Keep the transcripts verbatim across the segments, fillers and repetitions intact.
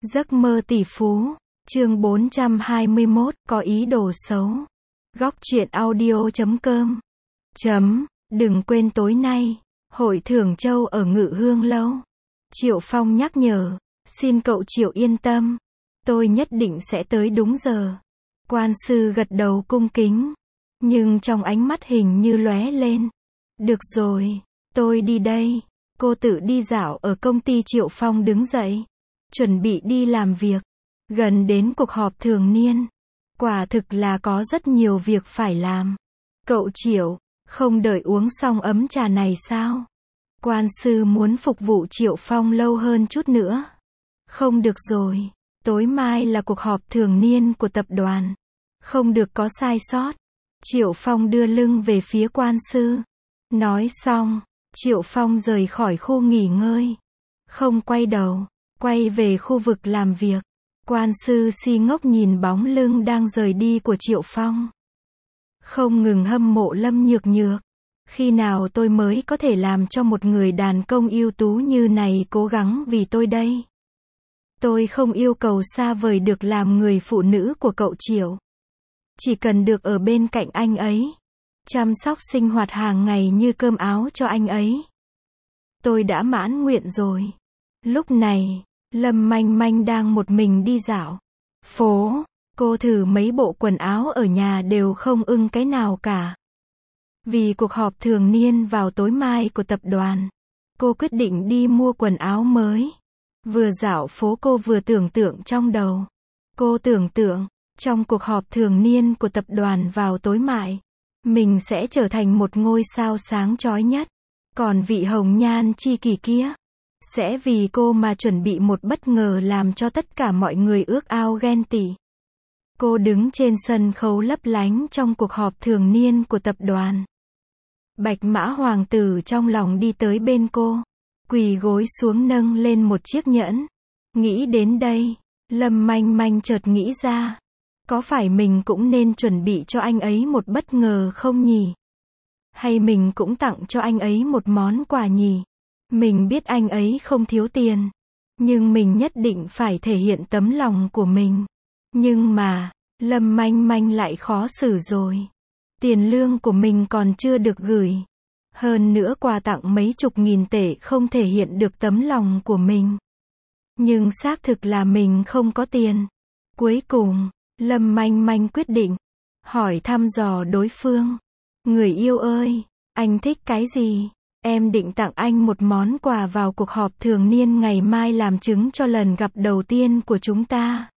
Giấc mơ tỷ phú, chương bốn trăm hai mươi mốt, có ý đồ xấu. Góc truyện audio chấm com. Chấm, đừng quên tối nay, hội thưởng châu ở Ngự Hương Lâu. Triệu Phong nhắc nhở, xin cậu Triệu yên tâm, tôi nhất định sẽ tới đúng giờ. Quan sư gật đầu cung kính, nhưng trong ánh mắt hình như lóe lên. Được rồi, tôi đi đây. Cô tự đi dạo ở công ty. Triệu Phong đứng dậy, chuẩn bị đi làm việc. Gần đến cuộc họp thường niên, quả thực là có rất nhiều việc phải làm. Cậu Triệu, không đợi uống xong ấm trà này sao? Quan sư muốn phục vụ Triệu Phong lâu hơn chút nữa. Không được rồi, tối mai là cuộc họp thường niên của tập đoàn. Không được có sai sót. Triệu Phong đưa lưng về phía quan sư. Nói xong, Triệu Phong rời khỏi khu nghỉ ngơi. Không quay đầu, quay về khu vực làm việc. Quan sư si ngốc nhìn bóng lưng đang rời đi của Triệu Phong. Không ngừng hâm mộ Lâm Nhược Nhược. Khi nào tôi mới có thể làm cho một người đàn công ưu tú như này cố gắng vì tôi đây? Tôi không yêu cầu xa vời được làm người phụ nữ của cậu Triệu. Chỉ cần được ở bên cạnh anh ấy, chăm sóc sinh hoạt hàng ngày như cơm áo cho anh ấy, tôi đã mãn nguyện rồi. Lúc này, Lâm Manh Manh đang một mình đi dạo phố. Cô thử mấy bộ quần áo ở nhà đều không ưng cái nào cả. Vì cuộc họp thường niên vào tối mai của tập đoàn, cô quyết định đi mua quần áo mới. Vừa dạo phố cô vừa tưởng tượng trong đầu. Cô tưởng tượng, trong cuộc họp thường niên của tập đoàn vào tối mai, mình sẽ trở thành một ngôi sao sáng chói nhất. Còn vị hồng nhan chi kỷ kia, sẽ vì cô mà chuẩn bị một bất ngờ làm cho tất cả mọi người ước ao ghen tị. Cô đứng trên sân khấu lấp lánh trong cuộc họp thường niên của tập đoàn. Bạch Mã Hoàng tử trong lòng đi tới bên cô, quỳ gối xuống nâng lên một chiếc nhẫn. Nghĩ đến đây, Lâm Manh Manh chợt nghĩ ra, có phải mình cũng nên chuẩn bị cho anh ấy một bất ngờ không nhỉ? Hay mình cũng tặng cho anh ấy một món quà nhỉ? Mình biết anh ấy không thiếu tiền, nhưng mình nhất định phải thể hiện tấm lòng của mình. Nhưng mà, Lâm Manh Manh lại khó xử rồi. Tiền lương của mình còn chưa được gửi. Hơn nữa quà tặng mấy chục nghìn tệ không thể hiện được tấm lòng của mình. Nhưng xác thực là mình không có tiền. Cuối cùng, Lâm Manh Manh quyết định hỏi thăm dò đối phương. Người yêu ơi, anh thích cái gì? Em định tặng anh một món quà vào cuộc họp thường niên ngày mai làm chứng cho lần gặp đầu tiên của chúng ta.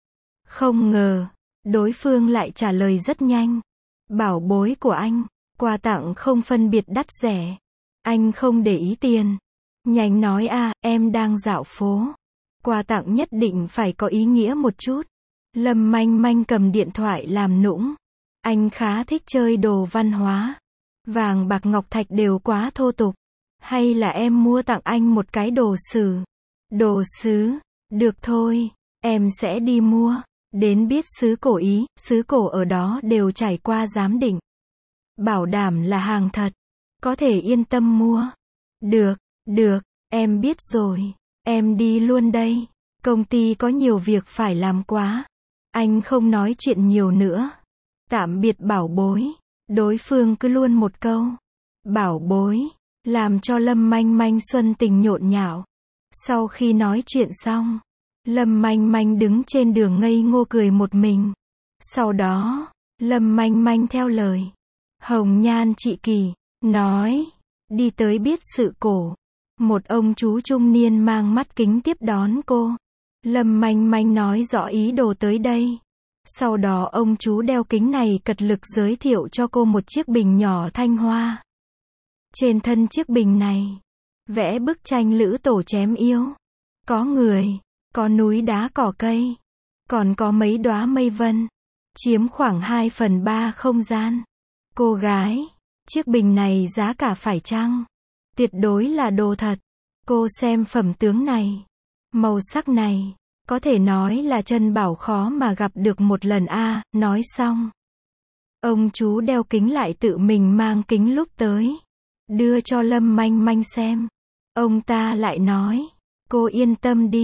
Không ngờ, đối phương lại trả lời rất nhanh. Bảo bối của anh, quà tặng không phân biệt đắt rẻ. Anh không để ý tiền. Nhanh nói à, em đang dạo phố. Quà tặng nhất định phải có ý nghĩa một chút. Lâm Manh Manh cầm điện thoại làm nũng. Anh khá thích chơi đồ văn hóa. Vàng bạc ngọc thạch đều quá thô tục. Hay là em mua tặng anh một cái đồ sứ? Đồ sứ? Được thôi, em sẽ đi mua. Đến biết sứ cổ Ý, sứ cổ ở đó đều trải qua giám định. Bảo đảm là hàng thật. Có thể yên tâm mua. Được, được, em biết rồi. Em đi luôn đây. Công ty có nhiều việc phải làm quá. Anh không nói chuyện nhiều nữa. Tạm biệt bảo bối. Đối phương cứ luôn một câu. Bảo bối. Làm cho Lâm Manh Manh xuân tình nhộn nhạo. Sau khi nói chuyện xong, Lâm Manh Manh đứng trên đường ngây ngô cười một mình. Sau đó, Lâm Manh Manh theo lời hồng nhan chị Kỳ, nói, đi tới biết sự cổ. Một ông chú trung niên mang mắt kính tiếp đón cô. Lâm Manh Manh nói rõ ý đồ tới đây. Sau đó ông chú đeo kính này cật lực giới thiệu cho cô một chiếc bình nhỏ thanh hoa. Trên thân chiếc bình này, vẽ bức tranh lữ tổ chém yêu. Có người, có núi đá cỏ cây, còn có mấy đóa mây vân, chiếm khoảng hai phần ba không gian. Cô gái, chiếc bình này giá cả phải chăng? Tuyệt đối là đồ thật. Cô xem phẩm tướng này, màu sắc này, có thể nói là chân bảo khó mà gặp được một lần a. À, nói xong, ông chú đeo kính lại tự mình mang kính lúp tới, đưa cho Lâm Manh Manh xem. Ông ta lại nói, cô yên tâm đi,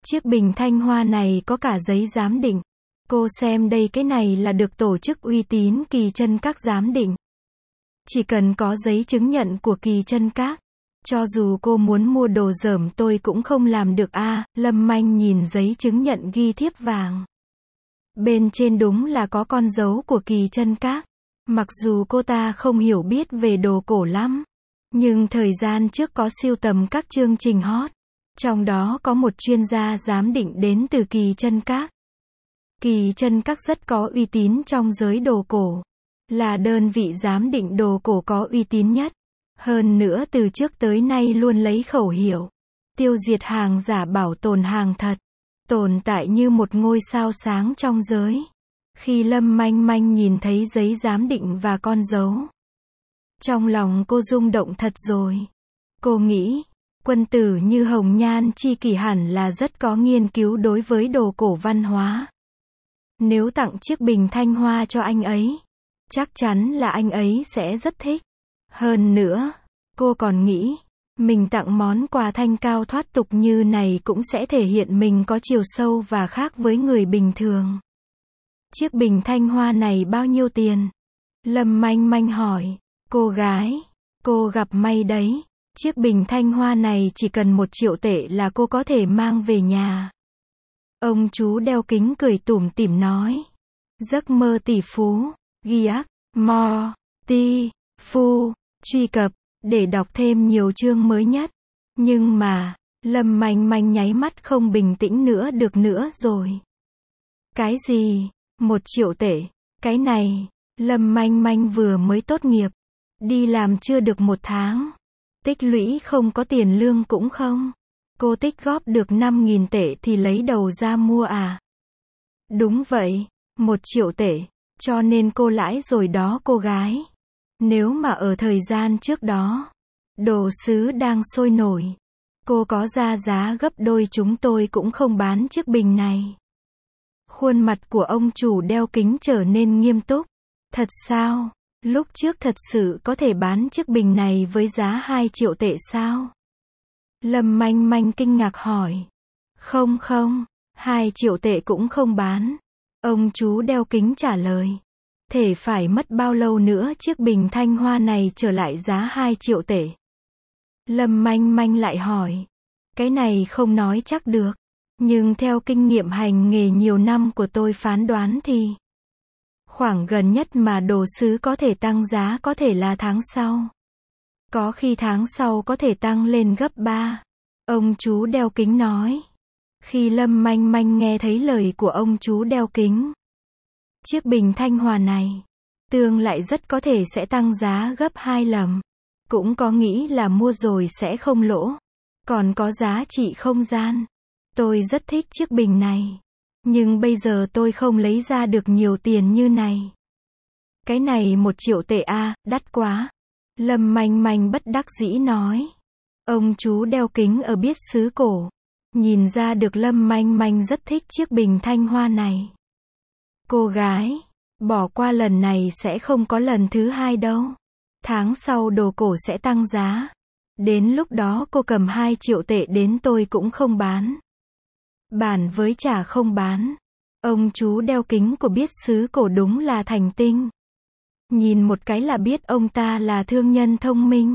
Chiếc bình thanh hoa này có cả giấy giám định. Cô xem đây, cái này là được tổ chức uy tín Kỳ Chân Các giám định. Chỉ cần có giấy chứng nhận của Kỳ Chân Các, cho dù cô muốn mua đồ dởm tôi cũng không làm được a. À, Lâm Manh nhìn giấy chứng nhận ghi thiếp vàng. Bên trên đúng là có con dấu của Kỳ Chân Các. Mặc dù cô ta không hiểu biết về đồ cổ lắm, nhưng thời gian trước có sưu tầm các chương trình hot. Trong đó có một chuyên gia giám định đến từ Kỳ Chân Các. Kỳ Chân Các rất có uy tín trong giới đồ cổ. Là đơn vị giám định đồ cổ có uy tín nhất. Hơn nữa từ trước tới nay luôn lấy khẩu hiệu tiêu diệt hàng giả, bảo tồn hàng thật, tồn tại như một ngôi sao sáng trong giới. Khi Lâm Manh Manh nhìn thấy giấy giám định và con dấu, trong lòng cô rung động thật rồi. Cô nghĩ, quân tử như Hồng Nhan Chi Kỷ hẳn là rất có nghiên cứu đối với đồ cổ văn hóa. Nếu tặng chiếc bình thanh hoa cho anh ấy, chắc chắn là anh ấy sẽ rất thích. Hơn nữa, cô còn nghĩ, mình tặng món quà thanh cao thoát tục như này cũng sẽ thể hiện mình có chiều sâu và khác với người bình thường. Chiếc bình thanh hoa này bao nhiêu tiền? Lâm Manh Manh hỏi. Cô gái, cô gặp may đấy. Chiếc bình thanh hoa này chỉ cần một triệu tệ là cô có thể mang về nhà. Ông chú đeo kính cười tủm tỉm nói. Giấc mơ tỷ phú. Ghi ác, mo, ti, phu, truy cập, để đọc thêm nhiều chương mới nhất. Nhưng mà, Lâm Manh Manh nháy mắt không bình tĩnh nữa được nữa rồi. Cái gì? Một triệu tệ? Cái này, Lâm Manh Manh vừa mới tốt nghiệp. Đi làm chưa được một tháng. Tích lũy không có tiền lương cũng không. Cô tích góp được năm nghìn tệ thì lấy đầu ra mua à? Đúng vậy, một triệu tệ. Cho nên cô lãi rồi đó cô gái. Nếu mà ở thời gian trước đó, đồ sứ đang sôi nổi, cô có ra giá gấp đôi chúng tôi cũng không bán chiếc bình này. Khuôn mặt của ông chủ đeo kính trở nên nghiêm túc. Thật sao? Lúc trước thật sự có thể bán chiếc bình này với giá hai triệu tệ sao? Lâm Manh Manh kinh ngạc hỏi. Không không, hai triệu tệ cũng không bán. Ông chú đeo kính trả lời. Thể phải mất bao lâu nữa chiếc bình thanh hoa này trở lại giá hai triệu tệ? Lâm Manh Manh lại hỏi. Cái này không nói chắc được. Nhưng theo kinh nghiệm hành nghề nhiều năm của tôi phán đoán thì khoảng gần nhất mà đồ sứ có thể tăng giá có thể là tháng sau. Có khi tháng sau có thể tăng lên gấp ba. Ông chú đeo kính nói. Khi Lâm Manh Manh nghe thấy lời của ông chú đeo kính, chiếc bình thanh hoa này, tương lại rất có thể sẽ tăng giá gấp hai lần. Cũng có nghĩ là mua rồi sẽ không lỗ. Còn có giá trị không gian. Tôi rất thích chiếc bình này. Nhưng bây giờ tôi không lấy ra được nhiều tiền như này. Cái này một triệu tệ a, đắt quá. Lâm Manh Manh bất đắc dĩ nói. Ông chú đeo kính ở biết xứ cổ. Nhìn ra được Lâm Manh Manh rất thích chiếc bình thanh hoa này. Cô gái, bỏ qua lần này sẽ không có lần thứ hai đâu. Tháng sau đồ cổ sẽ tăng giá. Đến lúc đó cô cầm hai triệu tệ đến tôi cũng không bán. Bản với trả không bán. Ông chú đeo kính của biết xứ cổ đúng là thành tinh. Nhìn một cái là biết ông ta là thương nhân thông minh.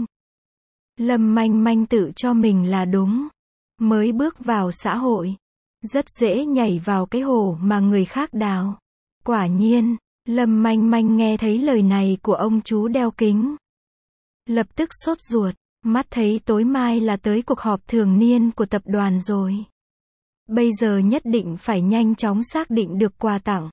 Lâm Manh Manh tự cho mình là đúng. Mới bước vào xã hội, rất dễ nhảy vào cái hồ mà người khác đào. Quả nhiên, Lâm Manh Manh nghe thấy lời này của ông chú đeo kính. Lập tức sốt ruột, mắt thấy tối mai là tới cuộc họp thường niên của tập đoàn rồi. Bây giờ nhất định phải nhanh chóng xác định được quà tặng.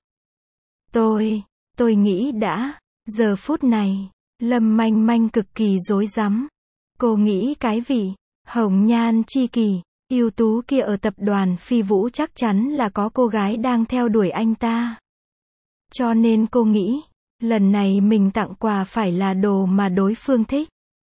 Tôi, tôi nghĩ đã, giờ phút này, Lâm Manh Manh cực kỳ rối rắm. Cô nghĩ cái vị Hồng Nhan Chi Kỷ, ưu tú kia ở tập đoàn Phi Vũ chắc chắn là có cô gái đang theo đuổi anh ta. Cho nên cô nghĩ, lần này mình tặng quà phải là đồ mà đối phương thích.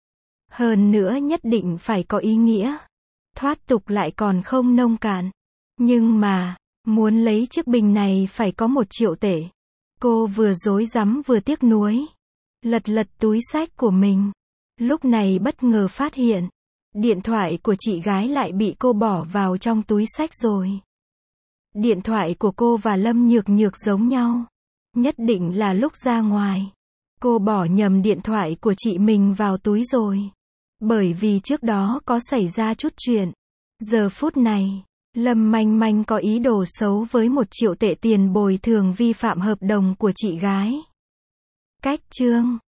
Hơn nữa nhất định phải có ý nghĩa. Thoát tục lại còn không nông cạn. Nhưng mà, muốn lấy chiếc bình này phải có một triệu tệ. Cô vừa rối rắm vừa tiếc nuối. Lật lật túi xách của mình. Lúc này bất ngờ phát hiện, Điện thoại của chị gái lại bị cô bỏ vào trong túi xách rồi. Điện thoại của cô và Lâm Nhược Nhược giống nhau. Nhất định là lúc ra ngoài, cô bỏ nhầm điện thoại của chị mình vào túi rồi. Bởi vì trước đó có xảy ra chút chuyện. Giờ phút này, Lâm Manh Manh có ý đồ xấu với một triệu tệ tiền bồi thường vi phạm hợp đồng của chị gái. Cách chương